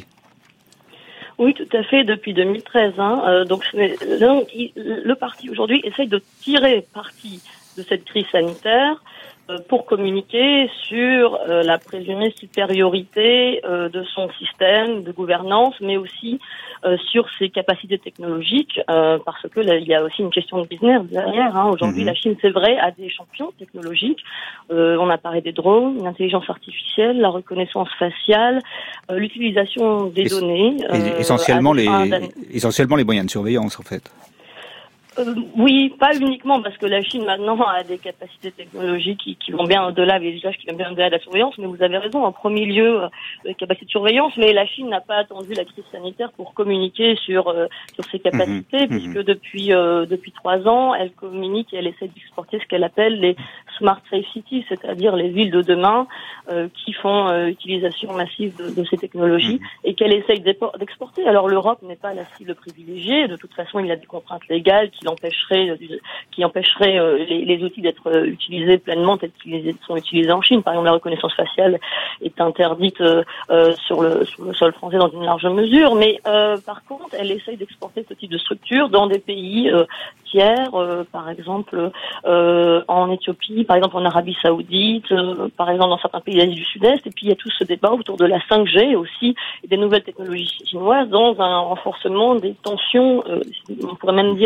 Oui, tout à fait, depuis deux mille treize. Hein. Euh, donc, donc, le parti aujourd'hui essaye de tirer parti de cette crise sanitaire pour communiquer sur euh, la présumée supériorité euh, de son système de gouvernance, mais aussi euh, sur ses capacités technologiques, euh, parce que là, il y a aussi une question de business derrière. Hein. Aujourd'hui, mmh. la Chine, c'est vrai, a des champions technologiques. Euh, on a parlé des drones, l'intelligence artificielle, la reconnaissance faciale, euh, l'utilisation des et, données. Euh, essentiellement, les, essentiellement les moyens de surveillance, en fait. Euh, oui, pas uniquement, parce que la Chine maintenant a des capacités technologiques qui, qui vont bien au-delà, des usages qui vont bien au-delà de la surveillance, mais vous avez raison, en premier lieu, euh, les capacités de surveillance, mais la Chine n'a pas attendu la crise sanitaire pour communiquer sur euh, sur ses capacités, mmh, puisque mmh. depuis euh, depuis trois ans, elle communique et elle essaie d'exporter ce qu'elle appelle les Smart Safe Cities, c'est-à-dire les villes de demain euh, qui font euh, utilisation massive de, de ces technologies mmh. et qu'elle essaye d'exporter. Alors l'Europe n'est pas la cible privilégiée, de toute façon il y a des contraintes légales qui empêcherait qui empêcherait euh, les, les outils d'être euh, utilisés pleinement tels qu'ils sont utilisés en Chine. Par exemple, la reconnaissance faciale est interdite euh, euh, sur le sur le sol français dans une large mesure, mais euh, par contre, elle essaye d'exporter ce type de structure dans des pays euh, tiers, euh, par exemple euh, en Éthiopie, par exemple en Arabie Saoudite, euh, par exemple dans certains pays d'Asie du Sud-Est. Et puis il y a tout ce débat autour de la cinq G aussi et des nouvelles technologies chinoises dans un renforcement des tensions, euh, on pourrait même dire de la guerre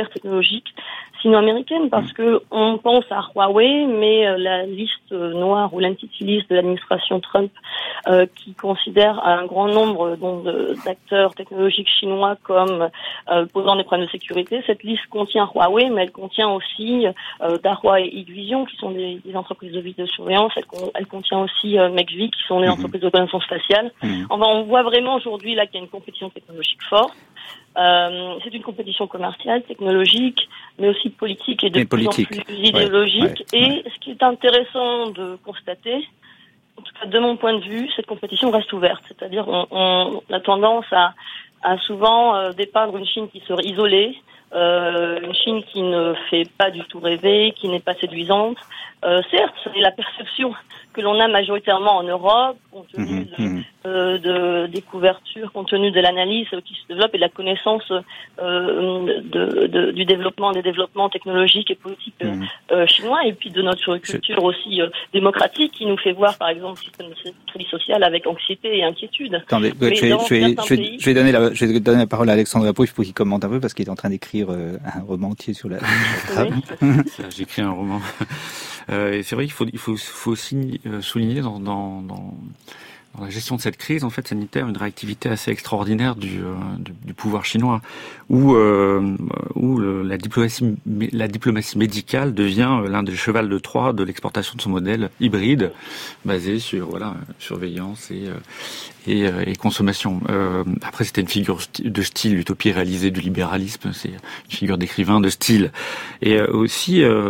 guerre technologique sino-américaine, parce que on pense à Huawei, mais euh, la liste noire ou l'entity list de l'administration Trump, euh, qui considère un grand nombre donc, de, d'acteurs technologiques chinois comme euh, posant des problèmes de sécurité, cette liste contient Huawei, mais elle contient aussi euh, Dahua et Hikvision, qui sont des, des entreprises de vidéosurveillance. Elle, elle contient aussi euh, Mexvi, qui sont des mmh. entreprises de connaissance spatiale. Mmh. Enfin, on voit vraiment aujourd'hui là qu'il y a une compétition technologique forte. Euh, c'est une compétition commerciale, technologique, mais aussi politique et de et plus politique. en plus idéologique. Ouais, ouais, ouais. Et ce qui est intéressant de constater, en tout cas de mon point de vue, cette compétition reste ouverte. C'est-à-dire on, on a tendance à, à souvent euh, dépeindre une Chine qui serait isolée, euh, une Chine qui ne fait pas du tout rêver, qui n'est pas séduisante. Euh, certes, c'est la perception que l'on a majoritairement en Europe, compte tenu de, mmh. euh, de, des couvertures, compte tenu de l'analyse qui se développe et de la connaissance euh, de, de, du développement, des développements technologiques et politiques mmh. euh, chinois, et puis de notre culture aussi euh, démocratique qui nous fait voir, par exemple, le système de sécurité sociale avec anxiété et inquiétude. Attendez, je vais, je, vais, je, vais, pays... je, vais donner la, je vais donner la parole à Alexandre Lapouche pour qu'il commente un peu, parce qu'il est en train d'écrire euh, un roman entier sur la... Oui. J'écris un roman. Euh, et c'est vrai qu'il faut, il faut, faut aussi euh, souligner dans, dans, dans, dans la gestion de cette crise, en fait, sanitaire, une réactivité assez extraordinaire du, euh, du, du pouvoir chinois, où, euh, où le, la diplomatie, la diplomatie médicale devient l'un des chevals de Troie de l'exportation de son modèle hybride, basé sur voilà surveillance et euh, et, euh, et consommation. Euh, après, c'était une figure de style, l'utopie réalisée du libéralisme, c'est une figure d'écrivain de style, et euh, aussi euh,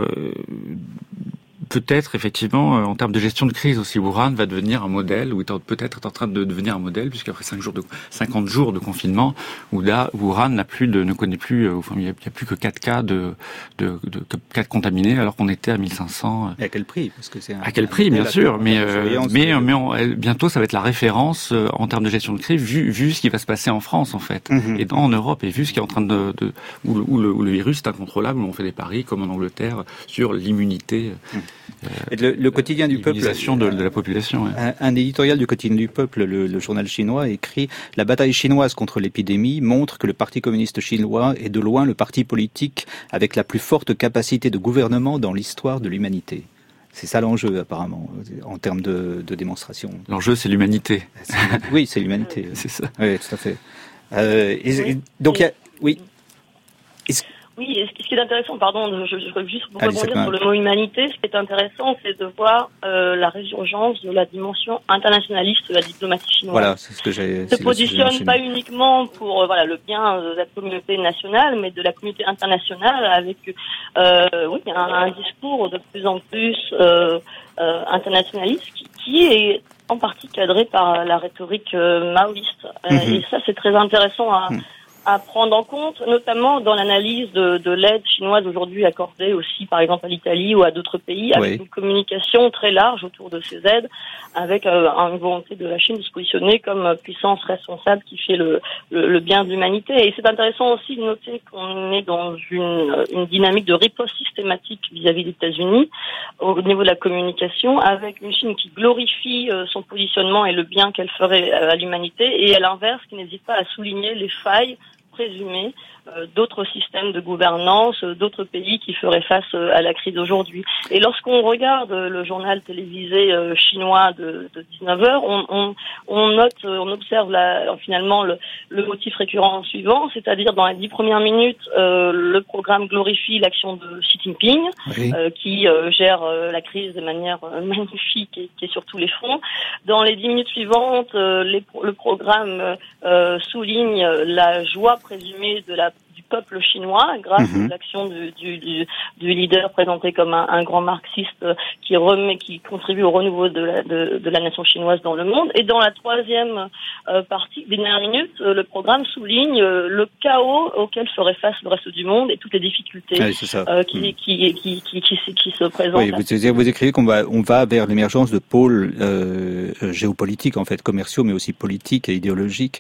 peut-être effectivement euh, en termes de gestion de crise aussi, Wuhan va devenir un modèle, ou est peut-être est en train de devenir un modèle, puisqu'après cinq jours de cinquante jours de confinement, où là Wuhan n'a plus de ne connaît plus, euh, enfin, il n'y a, a plus que quatre cas de de, de, de quatre contaminés, alors qu'on était à mille cinq cents. Et à quel prix? Parce que c'est un, à quel prix, bien sûr, mais euh, mais mais on, elle, bientôt ça va être la référence euh, en termes de gestion de crise, vu vu ce qui va se passer en France en fait, mm-hmm. et dans en Europe, et vu ce qui est en train de, de où, le, où, le, où le virus est incontrôlable, où on fait des paris comme en Angleterre sur l'immunité. Mm. Euh, et le, le quotidien du peuple, de, de la population. Ouais. Un, un éditorial du quotidien du peuple, le, le journal chinois, écrit: la bataille chinoise contre l'épidémie montre que le Parti communiste chinois est de loin le parti politique avec la plus forte capacité de gouvernement dans l'histoire de l'humanité. C'est ça l'enjeu, apparemment, en termes de, de démonstration. L'enjeu, c'est l'humanité. C'est, oui, c'est l'humanité. C'est ça. Oui, tout à fait. Euh, et, oui. Et, donc, il y a... Oui. Est-ce... Oui, et ce qui est intéressant, pardon, je, je veux juste pour rebondir sur le mot humanité, ce qui est intéressant, c'est de voir euh, la résurgence de la dimension internationaliste de la diplomatie chinoise. Voilà, c'est ce que j'ai... Se positionne pas uniquement pour euh, voilà le bien de la communauté nationale, mais de la communauté internationale, avec euh, oui un, un discours de plus en plus euh, euh, internationaliste qui, qui est en partie cadré par la rhétorique euh, maoïste. Euh, mm-hmm. Et ça, c'est très intéressant à... Mm. à prendre en compte, notamment dans l'analyse de, de l'aide chinoise aujourd'hui accordée aussi, par exemple, à l'Italie ou à d'autres pays, avec oui. une communication très large autour de ces aides, avec euh, une volonté de la Chine de se positionner comme puissance responsable qui fait le, le, le bien de l'humanité. Et c'est intéressant aussi de noter qu'on est dans une, une dynamique de riposte systématique vis-à-vis des États-Unis au niveau de la communication, avec une Chine qui glorifie euh, son positionnement et le bien qu'elle ferait euh, à l'humanité, et à l'inverse, qui n'hésite pas à souligner les failles présumé euh, d'autres systèmes de gouvernance, euh, d'autres pays qui feraient face euh, à la crise d'aujourd'hui. Et lorsqu'on regarde euh, le journal télévisé euh, chinois de, de dix-neuf heures, on, on, on note, euh, on observe la, finalement le, le motif récurrent suivant, c'est-à-dire dans les dix premières minutes, euh, le programme glorifie l'action de Xi Jinping, oui. euh, qui euh, gère euh, la crise de manière euh, magnifique et qui est sur tous les fronts. Dans les dix minutes suivantes, euh, les, le programme euh, souligne la joie présumée de la du peuple chinois grâce mmh. à l'action du, du, du, du leader présenté comme un, un grand marxiste qui remet, qui contribue au renouveau de la, de, de la nation chinoise dans le monde. Et dans la troisième euh, partie, des dernières minutes, euh, le programme souligne euh, le chaos auquel ferait face le reste du monde et toutes les difficultés ah, c'est ça. Euh, qui, mmh. qui, qui, qui, qui, qui, qui se présentent. Oui, vous, vous écrivez qu'on va, on va vers l'émergence de pôles euh, géopolitiques, en fait, commerciaux, mais aussi politiques et idéologiques,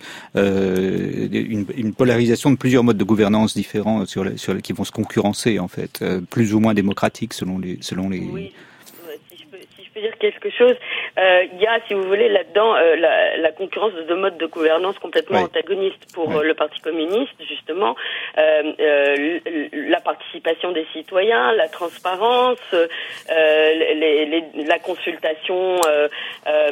euh, une, une polarisation de plusieurs modes de gouvernance différents sur les, sur les, qui vont se concurrencer en fait, euh, plus ou moins démocratiques selon les selon les. Oui, si je peux, si je peux dire quelque chose, euh, il y a, si vous voulez, là-dedans euh, la, la concurrence de deux modes de gouvernance complètement oui. antagonistes pour oui. euh, le Parti communiste, justement. Euh, euh, la participation des citoyens, la transparence, euh, les, les, la consultation euh, euh,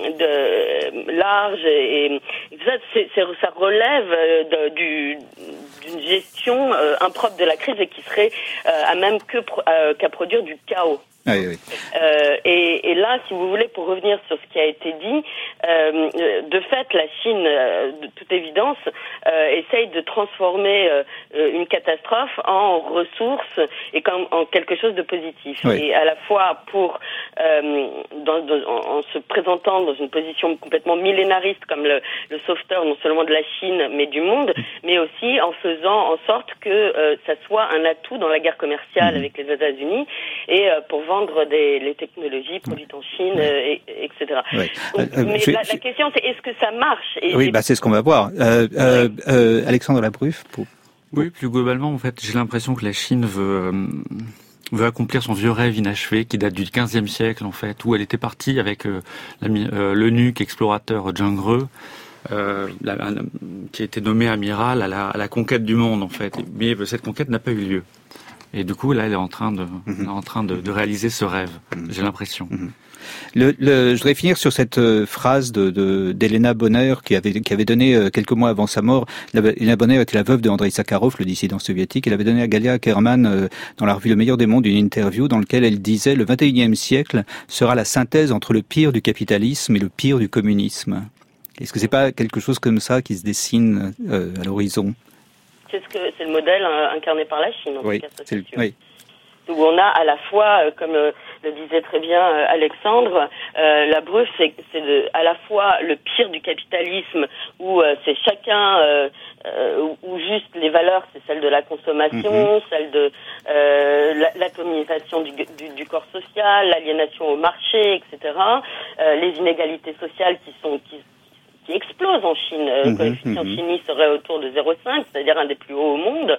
de, large, et, et ça, c'est, c'est, ça relève de, du, d'une gestion euh, impropre de la crise et qui serait euh, à même que euh, qu'à produire du chaos. Ah oui, oui. Euh, et, et là, si vous voulez, pour revenir sur ce qui a été dit, euh, de fait, la Chine, euh, de toute évidence, euh, essaye de transformer euh, une catastrophe en ressources et comme en quelque chose de positif. Oui. Et à la fois pour, euh, dans, dans, en, en se présentant dans une position complètement millénariste comme le, le sauveteur non seulement de la Chine mais du monde, mais aussi en faisant en sorte que euh, ça soit un atout dans la guerre commerciale mmh. avec les États-Unis et euh, pour vendre des les technologies produites en Chine, oui. euh, et, et cetera. Oui. Donc, euh, mais je, la, je... la question, c'est est-ce que ça marche et Oui, bah c'est ce qu'on va voir. Euh, oui. euh, euh, Alexandre Labruffe. Pour... Oui, plus globalement, en fait, j'ai l'impression que la Chine veut euh, veut accomplir son vieux rêve inachevé qui date du quinzième siècle, en fait, où elle était partie avec euh, euh, l'eunuque explorateur Zheng He. Euh, la, la, qui a été nommé amiral à la, à la conquête du monde, en fait. Mais cette conquête n'a pas eu lieu. Et du coup, là, elle est en train de, mmh. elle est en train de, de réaliser ce rêve. Mmh. J'ai l'impression. Mmh. Le, le, je voudrais finir sur cette euh, phrase de, de, d'Elena Bonner qui avait, qui avait donné euh, quelques mois avant sa mort. Elena Bonner était la veuve de Andrei Sakharov, le dissident soviétique. Elle avait donné à Galia Kerman euh, dans la revue Le Meilleur des Mondes une interview dans laquelle elle disait le vingt et unième siècle sera la synthèse entre le pire du capitalisme et le pire du communisme. Est-ce que c'est pas quelque chose comme ça qui se dessine euh, à l'horizon? C'est ce que c'est le modèle euh, incarné par la Chine, en oui, tout cas, ça, c'est c'est le, oui. Où on a à la fois, euh, comme euh, le disait très bien euh, Alexandre, euh, Labruffe, c'est, c'est de, à la fois le pire du capitalisme, où euh, c'est chacun, euh, euh, où juste les valeurs, c'est celle de la consommation, mm-hmm. celle de euh, la, l'atomisation du, du, du corps social, l'aliénation au marché, et cetera. Euh, les inégalités sociales qui sont qui qui explose en Chine. Le mmh, coefficient mmh. Gini serait autour de zéro virgule cinq, c'est-à-dire un des plus hauts au monde.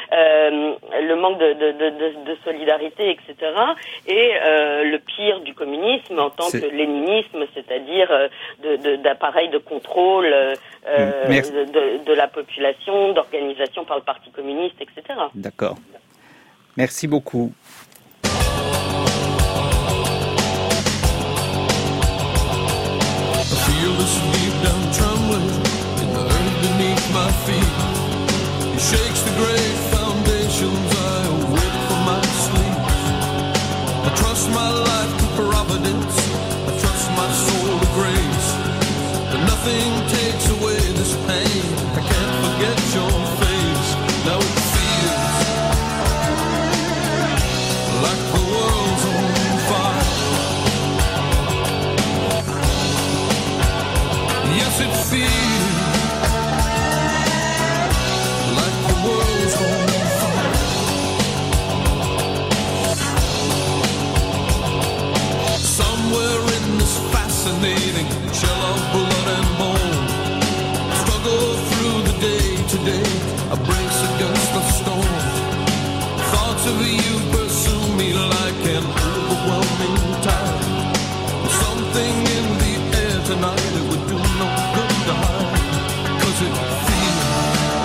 Euh, le manque de, de, de, de solidarité, et cetera. Et euh, le pire du communisme en tant c'est... que léninisme, c'est-à-dire de, de, d'appareil de contrôle euh, mmh, de, de la population, d'organisation par le Parti communiste, et cetera. D'accord. Merci beaucoup. Down trembling in the earth beneath my feet. It shakes the great foundations I await from my sleep. I trust my life to providence. I trust my soul to grace. But nothing takes away this pain. I can't forget your face. Now it feels like the world's on fire. Yes, it feels like the world's on fire. Somewhere in this fascinating shell of blood and bone, struggle through the day to day, I brace against the storm. Thoughts of you pursue me like an overwhelming tide. Something in the air tonight, it would do no good to hide, 'cause it feels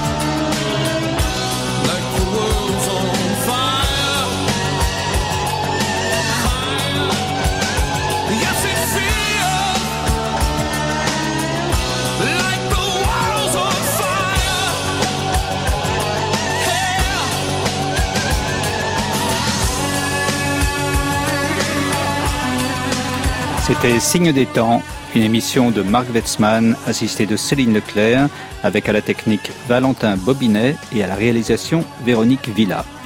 like the world's on fire. Fire. Yes, it feels like the world's on fire. Yeah. C'était Signe des temps, une émission de Marc Wetzmann, assisté de Céline Leclerc, avec à la technique Valentin Bobinet et à la réalisation Véronique Villa.